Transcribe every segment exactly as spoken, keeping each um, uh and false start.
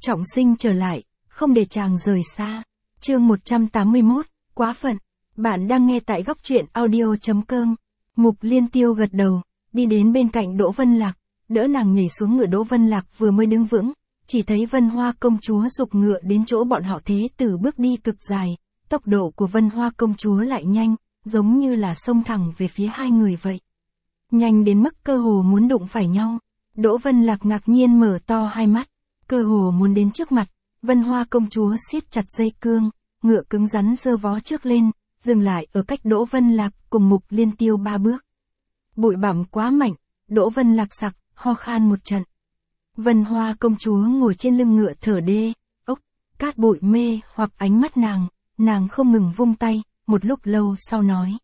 trọng sinh trở lại, không để chàng rời xa. Chương một trăm tám mươi mốt, quá phận. Bạn đang nghe tại góc truyện audio.com. Mục Liên Tiêu gật đầu, đi đến bên cạnh Đỗ Vân Lạc, đỡ nàng nhảy xuống ngựa. Đỗ Vân Lạc vừa mới đứng vững, chỉ thấy Vân Hoa công chúa giục ngựa đến chỗ bọn họ. Thế Tử bước đi cực dài, tốc độ của Vân Hoa công chúa lại nhanh, giống như là xông thẳng về phía hai người vậy. Nhanh đến mức cơ hồ muốn đụng phải nhau. Đỗ Vân Lạc ngạc nhiên mở to hai mắt, cơ hồ muốn đến trước mặt. Vân Hoa công chúa siết chặt dây cương, ngựa cứng rắn giơ vó trước lên, dừng lại ở cách Đỗ Vân Lạc cùng Mục Liên Tiêu ba bước. Bụi bặm quá mạnh, Đỗ Vân Lạc sặc, ho khan một trận. Vân Hoa công chúa ngồi trên lưng ngựa thở đê, ốc, cát bụi mê hoặc ánh mắt nàng, nàng không ngừng vung tay, một lúc lâu sau nói.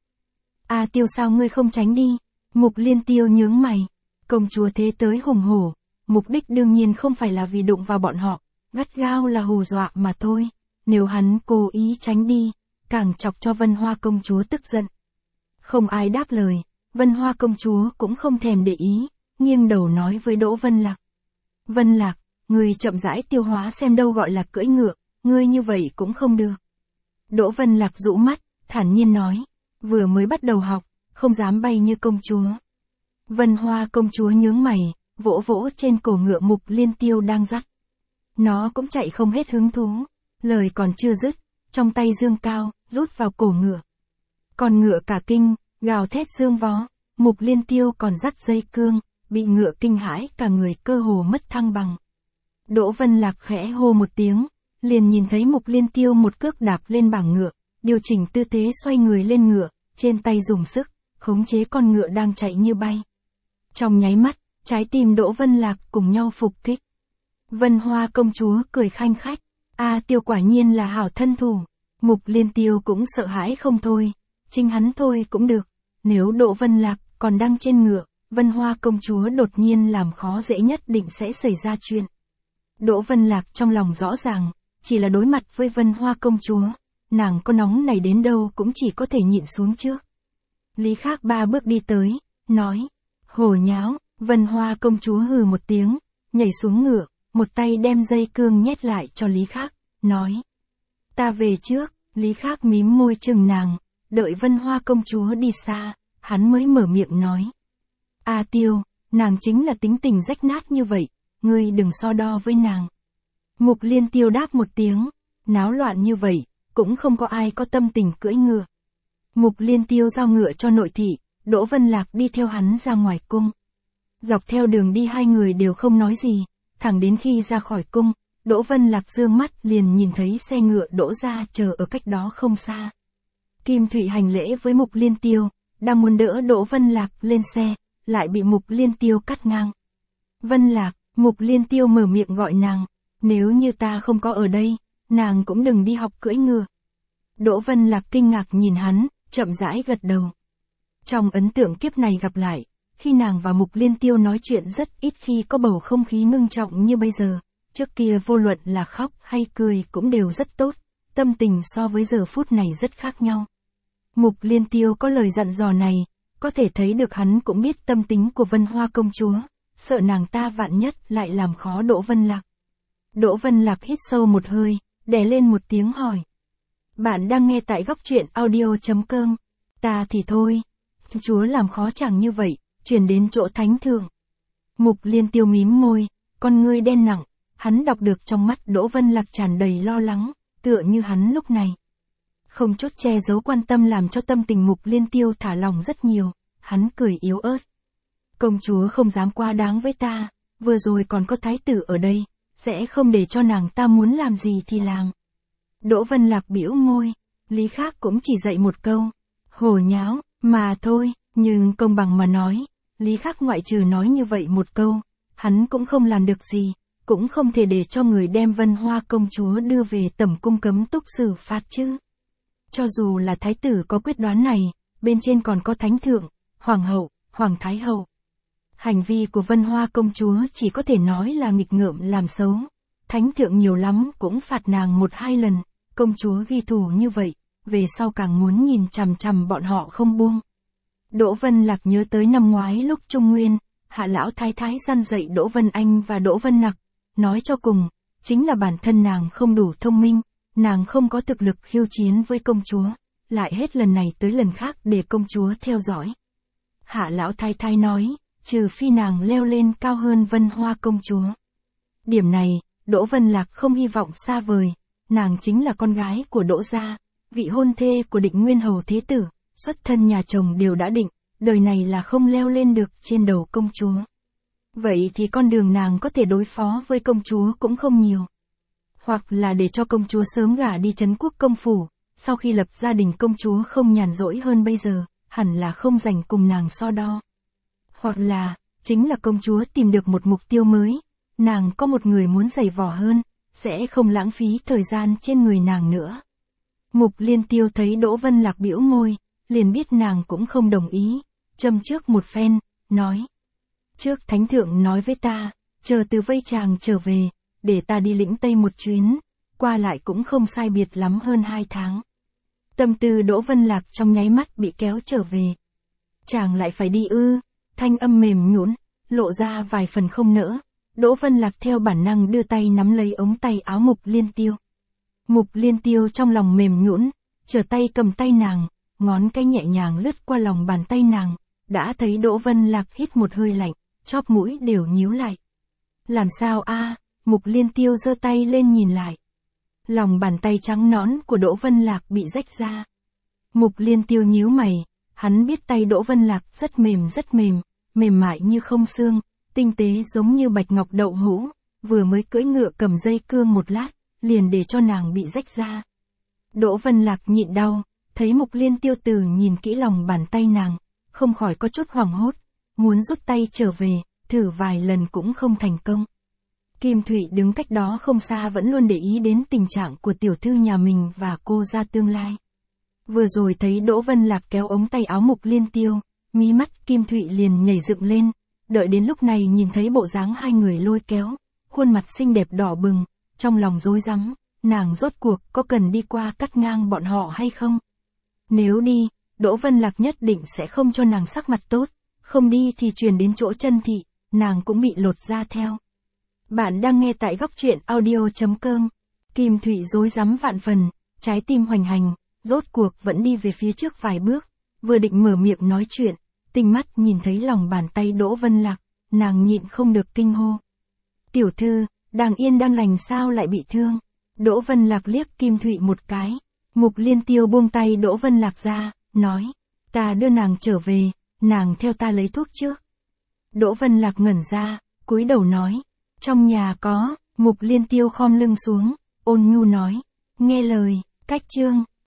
A Tiêu, sao ngươi không tránh đi? Mục Liên Tiêu nhướng mày, công chúa thế tới hùng hổ, mục đích đương nhiên không phải là vì đụng vào bọn họ, gắt gao là hù dọa mà thôi. Nếu hắn cố ý tránh đi, càng chọc cho Vân Hoa công chúa tức giận. Không ai đáp lời, Vân Hoa công chúa cũng không thèm để ý, nghiêng đầu nói với Đỗ Vân Lạc. Vân Lạc, ngươi chậm rãi tiêu hóa xem, đâu gọi là cưỡi ngựa, ngươi như vậy cũng không được. Đỗ Vân Lạc rũ mắt, thản nhiên nói, vừa mới bắt đầu học, không dám bay như công chúa. Vân Hoa công chúa nhướng mày, vỗ vỗ trên cổ ngựa Mục Liên Tiêu đang dắt. Nó cũng chạy không hết hứng thú, lời còn chưa dứt, trong tay dương cao, rút vào cổ ngựa. Còn ngựa cả kinh, gào thét dương vó, Mục Liên Tiêu còn dắt dây cương, bị ngựa kinh hãi cả người cơ hồ mất thăng bằng. Đỗ Vân Lạc khẽ hô một tiếng, liền nhìn thấy Mục Liên Tiêu một cước đạp lên bảng ngựa, điều chỉnh tư thế xoay người lên ngựa, trên tay dùng sức, khống chế con ngựa đang chạy như bay. Trong nháy mắt, trái tim Đỗ Vân Lạc cùng nhau phục kích. Vân Hoa công chúa cười khanh khách, A Tiêu quả nhiên là hảo thân thủ. Mục Liên Tiêu cũng sợ hãi không thôi, chính hắn thôi cũng được. Nếu Đỗ Vân Lạc còn đang trên ngựa, Vân Hoa công chúa đột nhiên làm khó dễ nhất định sẽ xảy ra chuyện. Đỗ Vân Lạc trong lòng rõ ràng, chỉ là đối mặt với Vân Hoa công chúa, nàng có nóng này đến đâu cũng chỉ có thể nhịn xuống trước. Lý Khác ba bước đi tới, nói, hồ nháo. Vân Hoa công chúa hừ một tiếng, nhảy xuống ngựa, một tay đem dây cương nhét lại cho Lý Khác, nói, ta về trước. Lý Khác mím môi chừng nàng, đợi Vân Hoa công chúa đi xa, hắn mới mở miệng nói, A Tiêu, nàng chính là tính tình rách nát như vậy, ngươi đừng so đo với nàng. Mục Liên Tiêu đáp một tiếng, náo loạn như vậy, cũng không có ai có tâm tình cưỡi ngựa. Mục Liên Tiêu giao ngựa cho nội thị, Đỗ Vân Lạc đi theo hắn ra ngoài cung. Dọc theo đường đi hai người đều không nói gì, thẳng đến khi ra khỏi cung, Đỗ Vân Lạc dương mắt liền nhìn thấy xe ngựa đỗ ra chờ ở cách đó không xa. Kim Thụy hành lễ với Mục Liên Tiêu, đang muốn đỡ Đỗ Vân Lạc lên xe, lại bị Mục Liên Tiêu cắt ngang. Vân Lạc, Mục Liên Tiêu mở miệng gọi nàng, nếu như ta không có ở đây, nàng cũng đừng đi học cưỡi ngựa. Đỗ Vân Lạc kinh ngạc nhìn hắn, chậm rãi gật đầu. Trong ấn tượng kiếp này gặp lại, khi nàng và Mục Liên Tiêu nói chuyện rất ít khi có bầu không khí ngưng trọng như bây giờ, trước kia vô luận là khóc hay cười cũng đều rất tốt, tâm tình so với giờ phút này rất khác nhau. Mục Liên Tiêu có lời dặn dò này, có thể thấy được hắn cũng biết tâm tính của Vân Hoa công chúa, sợ nàng ta vạn nhất lại làm khó Đỗ Vân Lạc. Đỗ Vân Lạc hít sâu một hơi, đè lên một tiếng hỏi. Bạn đang nghe tại góc truyện audio.com. Ta thì thôi, chúa làm khó chàng như vậy, chuyển đến chỗ thánh thượng. Mục Liên Tiêu mím môi, con ngươi đen nặng, hắn đọc được trong mắt Đỗ Vân Lạc tràn đầy lo lắng, tựa như hắn lúc này. Không chút che giấu quan tâm làm cho tâm tình Mục Liên Tiêu thả lòng rất nhiều, hắn cười yếu ớt. Công chúa không dám quá đáng với ta, vừa rồi còn có thái tử ở đây, sẽ không để cho nàng ta muốn làm gì thì làm. Đỗ Vân Lạc bĩu môi, Lý Khác cũng chỉ dạy một câu, hồ nháo, mà thôi, nhưng công bằng mà nói, Lý Khác ngoại trừ nói như vậy một câu, hắn cũng không làm được gì, cũng không thể để cho người đem Vân Hoa công chúa đưa về tẩm cung cấm túc xử phạt chứ. Cho dù là thái tử có quyết đoán này, bên trên còn có thánh thượng, hoàng hậu, hoàng thái hậu. Hành vi của Vân Hoa công chúa chỉ có thể nói là nghịch ngợm làm xấu. Thánh thượng nhiều lắm cũng phạt nàng một hai lần, công chúa ghi thù như vậy, về sau càng muốn nhìn chằm chằm bọn họ không buông. Đỗ Vân Lạc nhớ tới năm ngoái lúc Trung Nguyên, Hạ lão thái thái răn dạy Đỗ Vân Anh và Đỗ Vân Nặc, nói cho cùng, chính là bản thân nàng không đủ thông minh, nàng không có thực lực khiêu chiến với công chúa, lại hết lần này tới lần khác để công chúa theo dõi. Hạ lão thái thái nói, trừ phi nàng leo lên cao hơn Vân Hoa công chúa. Điểm này, Đỗ Vân Lạc không hy vọng xa vời, nàng chính là con gái của Đỗ gia, vị hôn thê của Định Nguyên Hầu Thế Tử, xuất thân nhà chồng đều đã định, đời này là không leo lên được trên đầu công chúa. Vậy thì con đường nàng có thể đối phó với công chúa cũng không nhiều. Hoặc là để cho công chúa sớm gả đi trấn quốc công phủ, sau khi lập gia đình công chúa không nhàn rỗi hơn bây giờ, hẳn là không rảnh cùng nàng so đo. Hoặc là, chính là công chúa tìm được một mục tiêu mới, nàng có một người muốn giày vò hơn, sẽ không lãng phí thời gian trên người nàng nữa. Mục Liên Tiêu thấy Đỗ Vân Lạc bĩu môi, liền biết nàng cũng không đồng ý, châm trước một phen, nói. Trước Thánh Thượng nói với ta, chờ từ Vây Tràng trở về, để ta đi lĩnh Tây một chuyến, qua lại cũng không sai biệt lắm hơn hai tháng. Tâm tư Đỗ Vân Lạc trong nháy mắt bị kéo trở về. Chàng lại phải đi ư, thanh âm mềm nhũn, lộ ra vài phần không nỡ. Đỗ Vân Lạc theo bản năng đưa tay nắm lấy ống tay áo Mục Liên Tiêu. Mục Liên Tiêu trong lòng mềm nhũn, trở tay cầm tay nàng, ngón cái nhẹ nhàng lướt qua lòng bàn tay nàng, đã thấy Đỗ Vân Lạc hít một hơi lạnh, chóp mũi đều nhíu lại. Làm sao a? Mục Liên Tiêu giơ tay lên nhìn lại. Lòng bàn tay trắng nõn của Đỗ Vân Lạc bị rách ra. Mục Liên Tiêu nhíu mày, hắn biết tay Đỗ Vân Lạc rất mềm rất mềm, mềm mại như không xương, tinh tế giống như bạch ngọc đậu hũ, vừa mới cưỡi ngựa cầm dây cương một lát, liền để cho nàng bị rách ra. Đỗ Vân Lạc nhịn đau, thấy Mục Liên Tiêu từ nhìn kỹ lòng bàn tay nàng, không khỏi có chút hoảng hốt, muốn rút tay trở về, thử vài lần cũng không thành công. Kim Thụy đứng cách đó không xa vẫn luôn để ý đến tình trạng của tiểu thư nhà mình và cô gia tương lai. Vừa rồi thấy Đỗ Vân Lạc kéo ống tay áo Mục Liên Tiêu, mí mắt Kim Thụy liền nhảy dựng lên, đợi đến lúc này nhìn thấy bộ dáng hai người lôi kéo, khuôn mặt xinh đẹp đỏ bừng, trong lòng rối rắm, nàng rốt cuộc có cần đi qua cắt ngang bọn họ hay không? Nếu đi, Đỗ Vân Lạc nhất định sẽ không cho nàng sắc mặt tốt, không đi thì truyền đến chỗ chân thị, nàng cũng bị lột da theo. Bạn đang nghe tại góc truyện audio chấm com. Kim Thụy rối rắm vạn phần, trái tim hoành hành, rốt cuộc vẫn đi về phía trước vài bước, vừa định mở miệng nói chuyện, tinh mắt nhìn thấy lòng bàn tay Đỗ Vân Lạc, nàng nhịn không được kinh hô. Tiểu thư, đang yên đang lành sao lại bị thương? Đỗ Vân Lạc liếc Kim Thụy một cái, Mục Liên Tiêu buông tay Đỗ Vân Lạc ra, nói, ta đưa nàng trở về, nàng theo ta lấy thuốc trước. Đỗ Vân Lạc ngẩn ra, cúi đầu nói, trong nhà có. Mục Liên Tiêu khom lưng xuống, ôn nhu nói, nghe lời, cách chương.